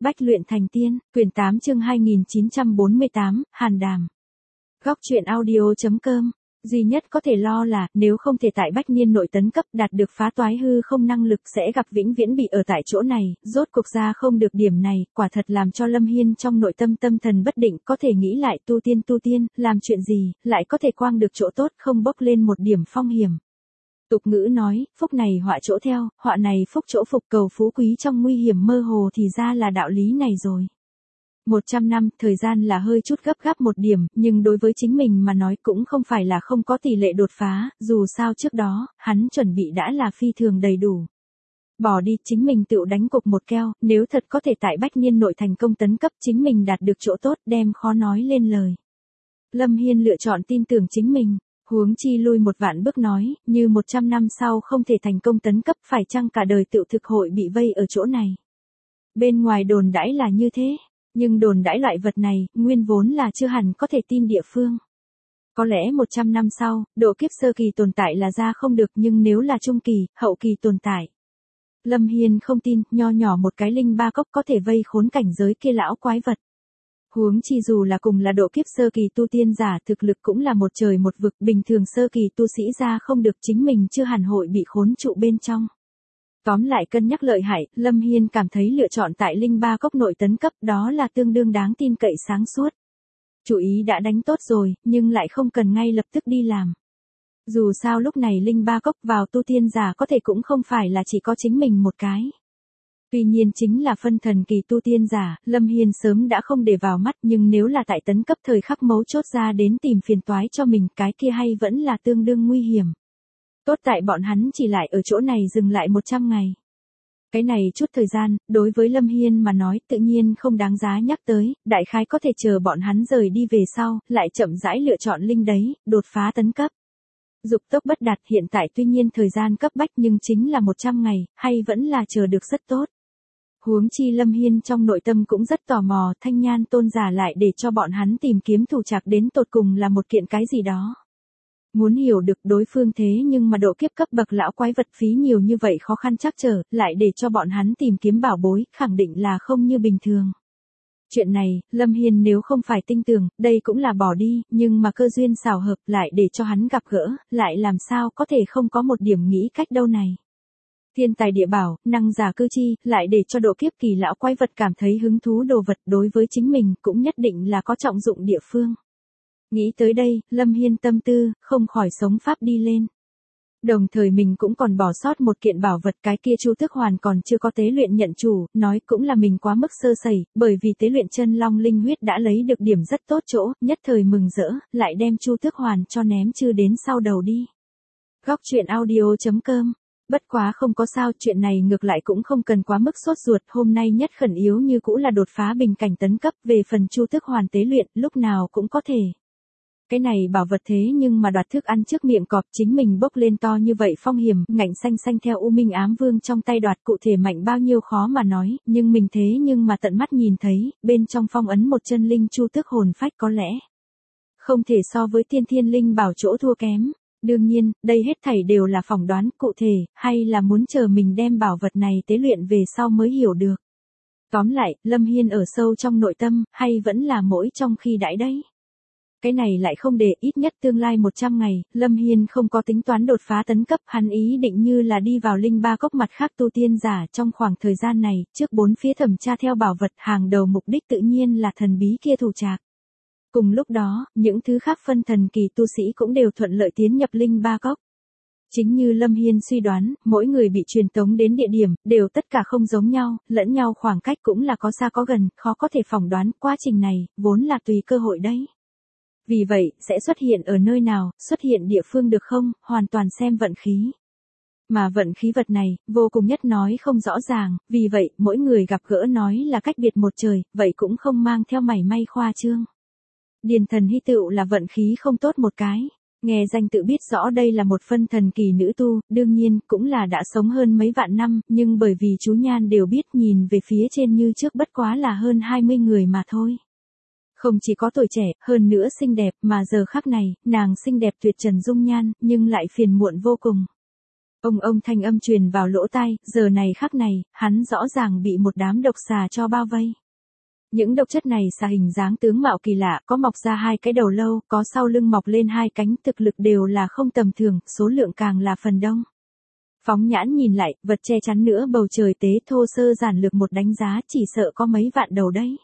Bách luyện thành tiên, quyển 8 chương 2948, Hàn Đàm. Góc truyện audio.com. Duy nhất có thể lo là, nếu không thể tại Bách Niên nội tấn cấp đạt được phá toái hư không năng lực sẽ gặp vĩnh viễn bị ở tại chỗ này, rốt cuộc ra không được điểm này, quả thật làm cho Lâm Hiên trong nội tâm tâm thần bất định, có thể nghĩ lại tu tiên, làm chuyện gì, lại có thể quang được chỗ tốt không bốc lên một điểm phong hiểm. Tục ngữ nói, phúc này họa chỗ theo, họa này phúc chỗ phục, cầu phú quý trong nguy hiểm mơ hồ thì ra là đạo lý này rồi. 100 năm, thời gian là hơi chút gấp một điểm, nhưng đối với chính mình mà nói cũng không phải là không có tỷ lệ đột phá, dù sao trước đó, hắn chuẩn bị đã là phi thường đầy đủ. Bỏ đi, chính mình tự đánh cục một keo, nếu thật có thể tại Bách Niên nội thành công tấn cấp chính mình đạt được chỗ tốt đem khó nói lên lời. Lâm Hiên lựa chọn tin tưởng chính mình. Huống chi lui một vạn bước nói, như 100 năm sau không thể thành công tấn cấp phải chăng cả đời tự thực hội bị vây ở chỗ này. Bên ngoài đồn đãi là như thế, nhưng đồn đãi loại vật này, nguyên vốn là chưa hẳn có thể tin địa phương. Có lẽ 100 năm sau, độ kiếp sơ kỳ tồn tại là ra không được nhưng nếu là trung kỳ, hậu kỳ tồn tại. Lâm Hiên không tin, nho nhỏ một cái linh ba cốc có thể vây khốn cảnh giới kia lão quái vật. Huống chi dù là cùng là độ kiếp sơ kỳ tu tiên giả thực lực cũng là một trời một vực, bình thường sơ kỳ tu sĩ ra không được chính mình chưa hẳn hội bị khốn trụ bên trong. Tóm lại cân nhắc lợi hại, Lâm Hiên cảm thấy lựa chọn tại linh ba cốc nội tấn cấp đó là tương đương đáng tin cậy sáng suốt. Chủ ý đã đánh tốt rồi, nhưng lại không cần ngay lập tức đi làm. Dù sao lúc này linh ba cốc vào tu tiên giả có thể cũng không phải là chỉ có chính mình một cái. Tuy nhiên chính là phân thần kỳ tu tiên giả, Lâm Hiên sớm đã không để vào mắt nhưng nếu là tại tấn cấp thời khắc mấu chốt ra đến tìm phiền toái cho mình cái kia hay vẫn là tương đương nguy hiểm. Tốt tại bọn hắn chỉ lại ở chỗ này dừng lại 100 ngày. Cái này chút thời gian, đối với Lâm Hiên mà nói tự nhiên không đáng giá nhắc tới, đại khái có thể chờ bọn hắn rời đi về sau, lại chậm rãi lựa chọn linh đấy, đột phá tấn cấp. Dục tốc bất đạt hiện tại tuy nhiên thời gian cấp bách nhưng chính là 100 ngày, hay vẫn là chờ được rất tốt. Huống chi Lâm Hiên trong nội tâm cũng rất tò mò, Thanh Nhan tôn giả lại để cho bọn hắn tìm kiếm thủ trạc đến tột cùng là một kiện cái gì đó. Muốn hiểu được đối phương thế nhưng mà độ kiếp cấp bậc lão quái vật phí nhiều như vậy khó khăn trắc trở, lại để cho bọn hắn tìm kiếm bảo bối, khẳng định là không như bình thường. Chuyện này, Lâm Hiên nếu không phải tin tưởng, đây cũng là bỏ đi, nhưng mà cơ duyên xảo hợp lại để cho hắn gặp gỡ, lại làm sao có thể không có một điểm nghĩ cách đâu này. Thiên tài địa bảo, năng giả cư chi, lại để cho độ kiếp kỳ lão quái vật cảm thấy hứng thú đồ vật đối với chính mình cũng nhất định là có trọng dụng địa phương. Nghĩ tới đây, Lâm Hiên tâm tư, không khỏi sống pháp đi lên. Đồng thời mình cũng còn bỏ sót một kiện bảo vật cái kia Chu Tước Hoàn còn chưa có tế luyện nhận chủ, nói cũng là mình quá mức sơ sẩy, bởi vì tế luyện chân long linh huyết đã lấy được điểm rất tốt chỗ, nhất thời mừng rỡ, lại đem Chu Tước Hoàn cho ném chư đến sau đầu đi. Góc truyện audio.com. Bất quá không có sao, chuyện này ngược lại cũng không cần quá mức sốt ruột, hôm nay nhất khẩn yếu như cũ là đột phá bình cảnh tấn cấp, về phần Chu Tước Hoàn tế luyện, lúc nào cũng có thể. Cái này bảo vật thế nhưng mà đoạt thức ăn trước miệng cọp, chính mình bốc lên to như vậy phong hiểm, ngạnh xanh theo U Minh Ám Vương trong tay đoạt, cụ thể mạnh bao nhiêu khó mà nói, nhưng mình thế nhưng mà tận mắt nhìn thấy, bên trong phong ấn một chân linh Chu Tước hồn phách có lẽ không thể so với tiên thiên linh bảo chỗ thua kém. Đương nhiên, đây hết thảy đều là phỏng đoán, cụ thể, hay là muốn chờ mình đem bảo vật này tế luyện về sau mới hiểu được. Tóm lại, Lâm Hiên ở sâu trong nội tâm, hay vẫn là mỗi trong khi đãi đấy. Cái này lại không để ít nhất tương lai 100 ngày, Lâm Hiên không có tính toán đột phá tấn cấp, hắn ý định như là đi vào linh ba cốc mặt khác tu tiên giả trong khoảng thời gian này, trước bốn phía thẩm tra theo bảo vật, hàng đầu mục đích tự nhiên là thần bí kia thủ trạc. Cùng lúc đó, những thứ khác phân thần kỳ tu sĩ cũng đều thuận lợi tiến nhập linh ba cốc. Chính như Lâm Hiên suy đoán, mỗi người bị truyền tống đến địa điểm, đều tất cả không giống nhau, lẫn nhau khoảng cách cũng là có xa có gần, khó có thể phỏng đoán, quá trình này, vốn là tùy cơ hội đấy. Vì vậy, sẽ xuất hiện ở nơi nào, xuất hiện địa phương được không, hoàn toàn xem vận khí. Mà vận khí vật này, vô cùng nhất nói không rõ ràng, vì vậy, mỗi người gặp gỡ nói là cách biệt một trời, vậy cũng không mang theo mảy may khoa trương. Điền Thần Hy tựu là vận khí không tốt một cái. Nghe danh tự biết rõ đây là một phân thần kỳ nữ tu, đương nhiên, cũng là đã sống hơn mấy vạn năm, nhưng bởi vì chú Nhan đều biết nhìn về phía trên như trước bất quá là hơn 20 người mà thôi. Không chỉ có tuổi trẻ, hơn nữa xinh đẹp, mà giờ khắc này, nàng xinh đẹp tuyệt trần dung nhan, nhưng lại phiền muộn vô cùng. Ông thanh âm truyền vào lỗ tai, giờ này khắc này, hắn rõ ràng bị một đám độc xà cho bao vây. Những độc chất này xà hình dáng tướng mạo kỳ lạ, có mọc ra hai cái đầu lâu, có sau lưng mọc lên hai cánh, thực lực đều là không tầm thường, số lượng càng là phần đông. Phóng nhãn nhìn lại, vật che chắn nữa bầu trời tế thô sơ giản lược một đánh giá chỉ sợ có mấy vạn đầu đấy.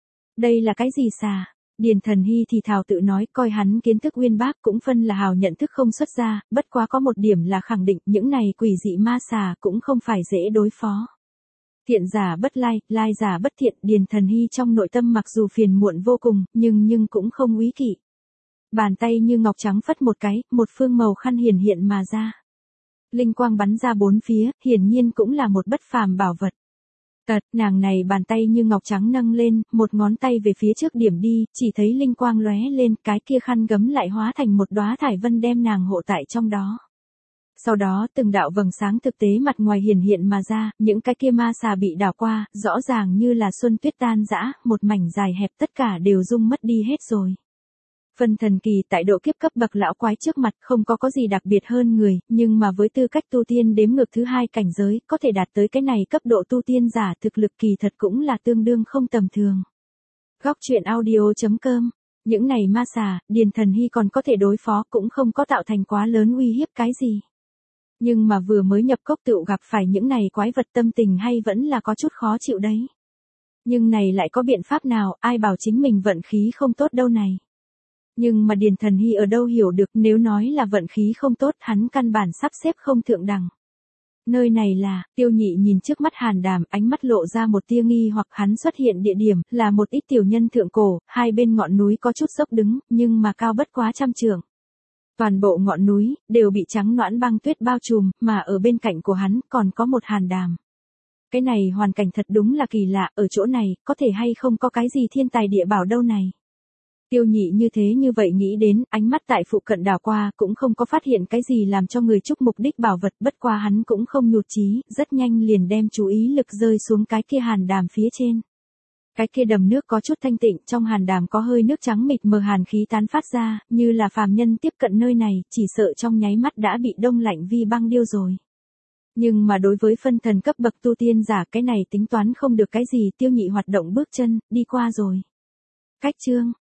Đây là cái gì xà? Điền Thần Hy thì thào tự nói, coi hắn kiến thức uyên bác cũng phân là hào nhận thức không xuất ra, bất quá có một điểm là khẳng định những này quỷ dị ma xà cũng không phải dễ đối phó. Thiện giả bất lai, lai giả bất thiện, Điền Thần Hy trong nội tâm mặc dù phiền muộn vô cùng, nhưng cũng không úy kỵ. Bàn tay như ngọc trắng phất một cái, một phương màu khăn hiển hiện mà ra. Linh quang bắn ra bốn phía, hiển nhiên cũng là một bất phàm bảo vật. Nàng này bàn tay như ngọc trắng nâng lên, một ngón tay về phía trước điểm đi, chỉ thấy linh quang lóe lên, cái kia khăn gấm lại hóa thành một đóa thải vân đem nàng hộ tại trong đó. Sau đó từng đạo vầng sáng thực tế mặt ngoài hiển hiện mà ra, những cái kia ma xà bị đảo qua, rõ ràng như là xuân tuyết tan rã, một mảnh dài hẹp tất cả đều rung mất đi hết rồi. Phân thần kỳ tại độ kiếp cấp bậc lão quái trước mặt không có gì đặc biệt hơn người, nhưng mà với tư cách tu tiên đếm ngược thứ hai cảnh giới, có thể đạt tới cái này cấp độ tu tiên giả thực lực kỳ thật cũng là tương đương không tầm thường. Góc truyện audio.com. Những này ma xà, Điền Thần Hy còn có thể đối phó cũng không có tạo thành quá lớn uy hiếp cái gì. Nhưng mà vừa mới nhập cốc tựu gặp phải những này quái vật tâm tình hay vẫn là có chút khó chịu đấy. Nhưng này lại có biện pháp nào, ai bảo chính mình vận khí không tốt đâu này. Nhưng mà Điền Thần Hy ở đâu hiểu được, nếu nói là vận khí không tốt hắn căn bản sắp xếp không thượng đẳng. Nơi này là, Tiêu Nhị nhìn trước mắt Hàn Đàm, ánh mắt lộ ra một tia nghi hoặc hắn xuất hiện địa điểm, là một ít tiểu nhân thượng cổ, hai bên ngọn núi có chút dốc đứng, nhưng mà cao bất quá 100 trượng. Toàn bộ ngọn núi, đều bị trắng noãn băng tuyết bao trùm, mà ở bên cạnh của hắn, còn có một Hàn Đàm. Cái này hoàn cảnh thật đúng là kỳ lạ, ở chỗ này, có thể hay không có cái gì thiên tài địa bảo đâu này. Tiêu Nhị như thế như vậy nghĩ đến, ánh mắt tại phụ cận đảo qua, cũng không có phát hiện cái gì làm cho người chúc mục đích bảo vật, bất qua hắn cũng không nhụt chí, rất nhanh liền đem chú ý lực rơi xuống cái kia Hàn Đàm phía trên. Cái kia đầm nước có chút thanh tịnh, trong Hàn Đàm có hơi nước trắng mịt mờ hàn khí tán phát ra, như là phàm nhân tiếp cận nơi này, chỉ sợ trong nháy mắt đã bị đông lạnh vi băng điêu rồi. Nhưng mà đối với phân thần cấp bậc tu tiên giả cái này tính toán không được cái gì, Tiêu Nhị hoạt động bước chân, đi qua rồi. Cách chương